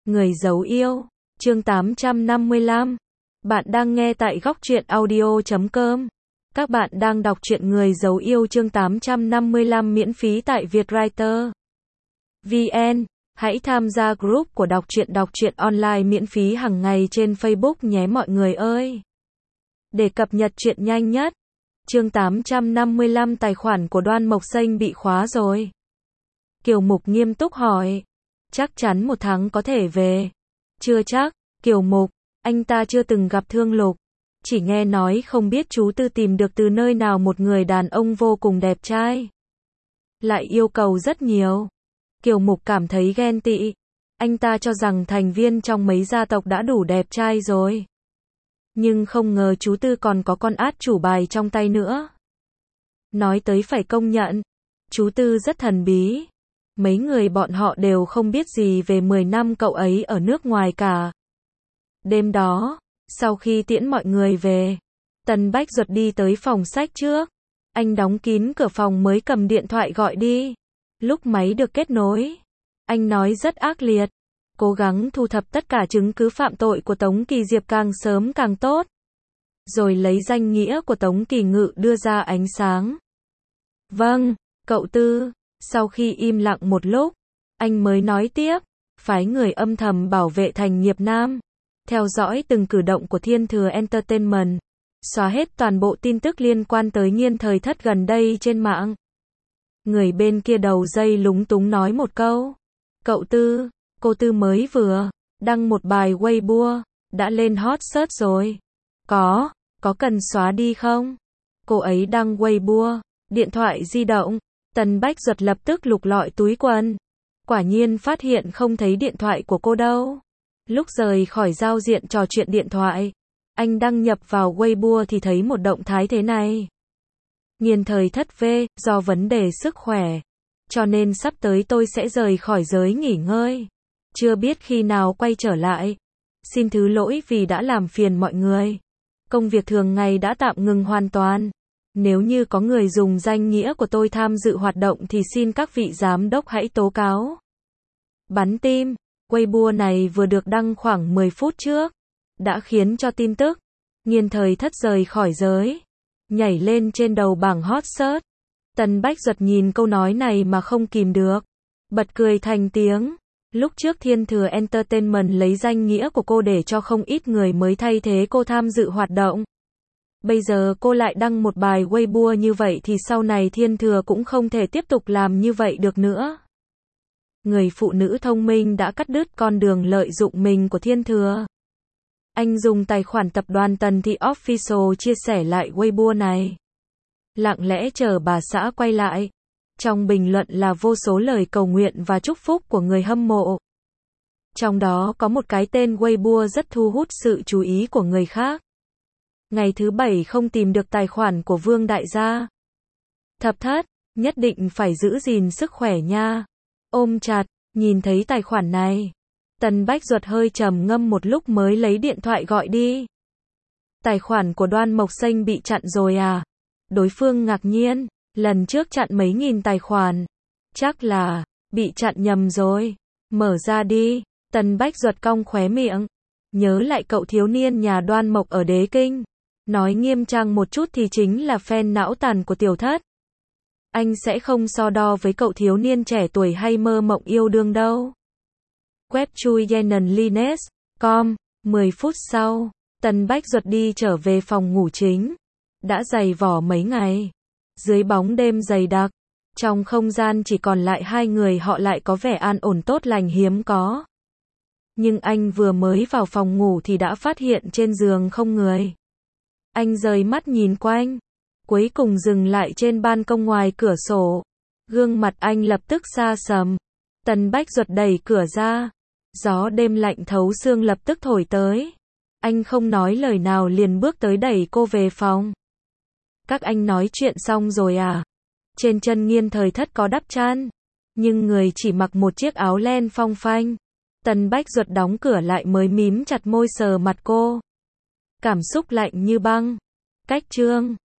Người giấu yêu, chương 855. Bạn đang nghe tại góc truyện audio.com. Các bạn đang đọc truyện Người giấu yêu chương 855 miễn phí tại Vietwriter VN. Hãy tham gia group của đọc truyện online miễn phí hàng ngày trên Facebook nhé mọi người ơi. Để cập nhật truyện nhanh nhất. Chương 855 tài khoản của Đoan Mộc Xanh bị khóa rồi. Kiều Mục nghiêm túc hỏi. Chắc chắn 1 tháng có thể về. Chưa chắc, Kiều Mục, anh ta chưa từng gặp Thương Lục. Chỉ nghe nói không biết chú Tư tìm được từ nơi nào một người đàn ông vô cùng đẹp trai. Lại yêu cầu rất nhiều. Kiều Mục cảm thấy ghen tị. Anh ta cho rằng thành viên trong mấy gia tộc đã đủ đẹp trai rồi. Nhưng không ngờ chú Tư còn có con át chủ bài trong tay nữa. Nói tới phải công nhận, chú Tư rất thần bí. Mấy người bọn họ đều không biết gì về 10 năm cậu ấy ở nước ngoài cả. Đêm đó, sau khi tiễn mọi người về, Tần Bách Duật đi tới phòng sách trước. Anh đóng kín cửa phòng mới cầm điện thoại gọi đi. Lúc máy được kết nối, anh nói rất ác liệt. Cố gắng thu thập tất cả chứng cứ phạm tội của Tống Kỳ Diệp càng sớm càng tốt. Rồi lấy danh nghĩa của Tống Kỳ Ngự đưa ra ánh sáng. Vâng, cậu Tư. Sau khi im lặng một lúc, anh mới nói tiếp, phái người âm thầm bảo vệ thành Nghiệp Nam, theo dõi từng cử động của Thiên Thừa Entertainment, xóa hết toàn bộ tin tức liên quan tới Nhiên Thời Thất gần đây trên mạng. Người bên kia đầu dây lúng túng nói một câu, cậu Tư, cô Tư mới vừa đăng một bài Weibo, đã lên hot search rồi. Có cần xóa đi không? Cô ấy đăng Weibo, điện thoại di động. Tần Bách Duật lập tức lục lọi túi quần. Quả nhiên phát hiện không thấy điện thoại của cô đâu. Lúc rời khỏi giao diện trò chuyện điện thoại, anh đăng nhập vào Weibo thì thấy một động thái thế này. Nhiên Thời Thất về, do vấn đề sức khỏe, cho nên sắp tới tôi sẽ rời khỏi giới nghỉ ngơi. Chưa biết khi nào quay trở lại. Xin thứ lỗi vì đã làm phiền mọi người. Công việc thường ngày đã tạm ngừng hoàn toàn. Nếu như có người dùng danh nghĩa của tôi tham dự hoạt động thì xin các vị giám đốc hãy tố cáo. Bắn tim, Weibo này vừa được đăng khoảng 10 phút trước, đã khiến cho tin tức Nhiên Thời Thất rời khỏi giới nhảy lên trên đầu bảng hot search. Tần Bách Duật nhìn câu nói này mà không kìm được, bật cười thành tiếng. Lúc trước Thiên Thừa Entertainment lấy danh nghĩa của cô để cho không ít người mới thay thế cô tham dự hoạt động. Bây giờ cô lại đăng một bài Weibo như vậy thì sau này Thiên Thừa cũng không thể tiếp tục làm như vậy được nữa. Người phụ nữ thông minh đã cắt đứt con đường lợi dụng mình của Thiên Thừa. Anh dùng tài khoản tập đoàn Tần Thị Official chia sẻ lại Weibo này. Lặng lẽ chờ bà xã quay lại. Trong bình luận là vô số lời cầu nguyện và chúc phúc của người hâm mộ. Trong đó có một cái tên Weibo rất thu hút sự chú ý của người khác. Ngày thứ 7 không tìm được tài khoản của Vương Đại gia. Thập Thất, nhất định phải giữ gìn sức khỏe nha. Ôm chặt, nhìn thấy tài khoản này. Tần Bách Duật hơi trầm ngâm một lúc mới lấy điện thoại gọi đi. Tài khoản của Đoan Mộc Xanh bị chặn rồi à? Đối phương ngạc nhiên, lần trước chặn mấy nghìn tài khoản. Chắc là bị chặn nhầm rồi. Mở ra đi. Tần Bách Duật cong khóe miệng. Nhớ lại cậu thiếu niên nhà Đoan Mộc ở Đế Kinh. Nói nghiêm trang một chút thì chính là fan não tàn của Tiểu Thất. Anh sẽ không so đo với cậu thiếu niên trẻ tuổi hay mơ mộng yêu đương đâu. Web chui yenenlines.com. 10 phút sau, Tần Bách Duật đi trở về phòng ngủ chính. Đã dày vỏ mấy ngày. Dưới bóng đêm dày đặc, trong không gian chỉ còn lại 2 người họ lại có vẻ an ổn tốt lành hiếm có. Nhưng anh vừa mới vào phòng ngủ thì đã phát hiện trên giường không người. Anh rời mắt nhìn quanh, cuối cùng dừng lại trên ban công ngoài cửa sổ. Gương mặt anh lập tức xa sầm. Tần Bách Duật đẩy cửa ra. Gió đêm lạnh thấu xương lập tức thổi tới. Anh không nói lời nào liền bước tới đẩy cô về phòng. Các anh nói chuyện xong rồi à? Trên chân Nhiên Thời Thất có đắp chăn, nhưng người chỉ mặc một chiếc áo len phong phanh. Tần Bách Duật đóng cửa lại mới mím chặt môi sờ mặt cô. Cảm xúc lạnh như băng. Cách chương